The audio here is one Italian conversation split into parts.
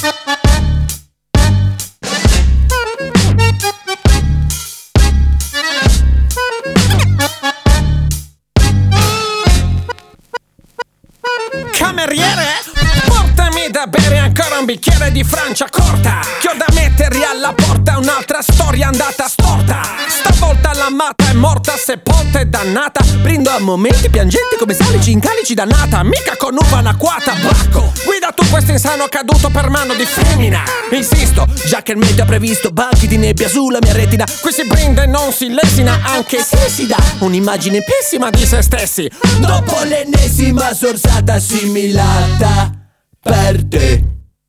Cameriere, portami da bere ancora un bicchiere di Franciacorta, che ho da mettergli alla porta un'altra storia andata storta. Stavolta l'amata è morta, sepolta e dannata. Brindo a momenti piangenti come salici in calici dannata. Mica con uva anacquata, bacco. Guida tu questo insano caduto per mano di femmina. Insisto, già che il meteo ha previsto banchi di nebbia sulla mia retina. Qui si brinda e non si lesina, anche se si dà un'immagine pessima di se stessi. Dopo l'ennesima sorsata assimilata per te,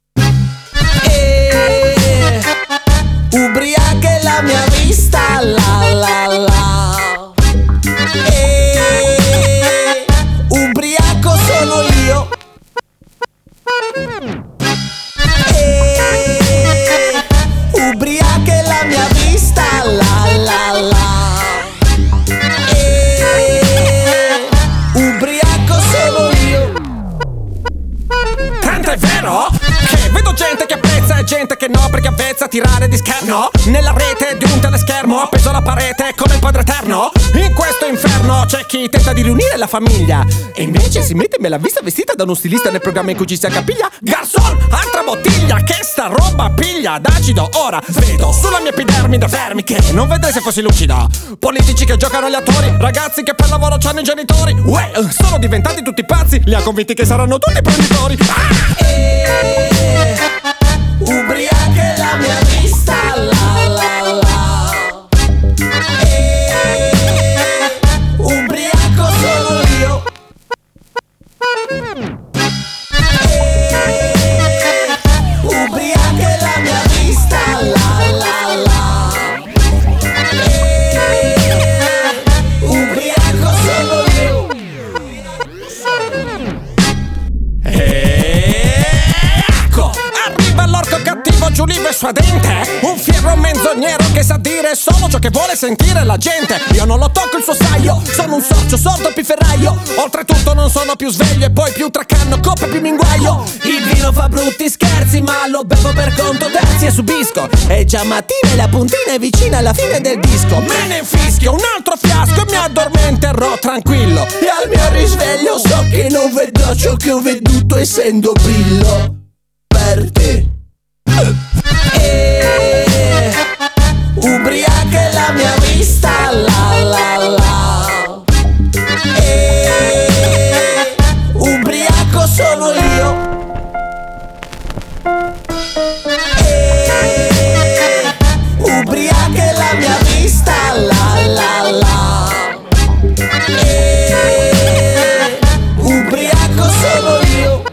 ubriaca è la mia vista, la la la. Ubriaco sono io. Ubriaca è la mia vista, la la la. Ubriaco sono io. Tanto è vero che vedo gente che apprezza e gente che no, perché avvezza a tirare di scherno nella rete di un teleschermo appeso alla parete come il Padre Eterno. In questo inferno c'è chi tenta di riunire la famiglia e invece si mette la vista vestita da uno stilista nel programma in cui ci si accapiglia. Garçon, altra bottiglia, che sta roba piglia d'acido. Ora vedo sulla mia epidermide vermi che non vedrei se fossi lucido. Politici che giocano agli attori, ragazzi che per lavoro c'hanno i genitori. Uè, sono diventati tutti pazzi, li ha convinti che saranno tutti imprenditori. Ubriaca è la mia vista, la la la. Ubriaco sono io. Ubriaca è la mia vista, la la la. Ubriaco sono io. Arriva l'orco cattivo, Giulivo e suadente, un fiero menzognero che sa dire solo ciò che vuole sentire la gente. Io non lo tocco il suo saio, sono un sorcio sordo pifferaio. Oltretutto non sono più sveglio e poi più tracanno, coppe più minguaio. Il vino fa brutti scherzi ma lo bevo per conto terzi e subisco. È già mattina e la puntina è vicina alla fine del disco. Me ne infischio un altro fiasco e mi addormenterò tranquillo. E al mio risveglio so che non vedrò ciò che ho veduto essendo brillo per te. Ubriaca è la mia vista, la la la. Ubriaco sono io. Ubriaca è la mia vista, la la la. Ubriaco sono io.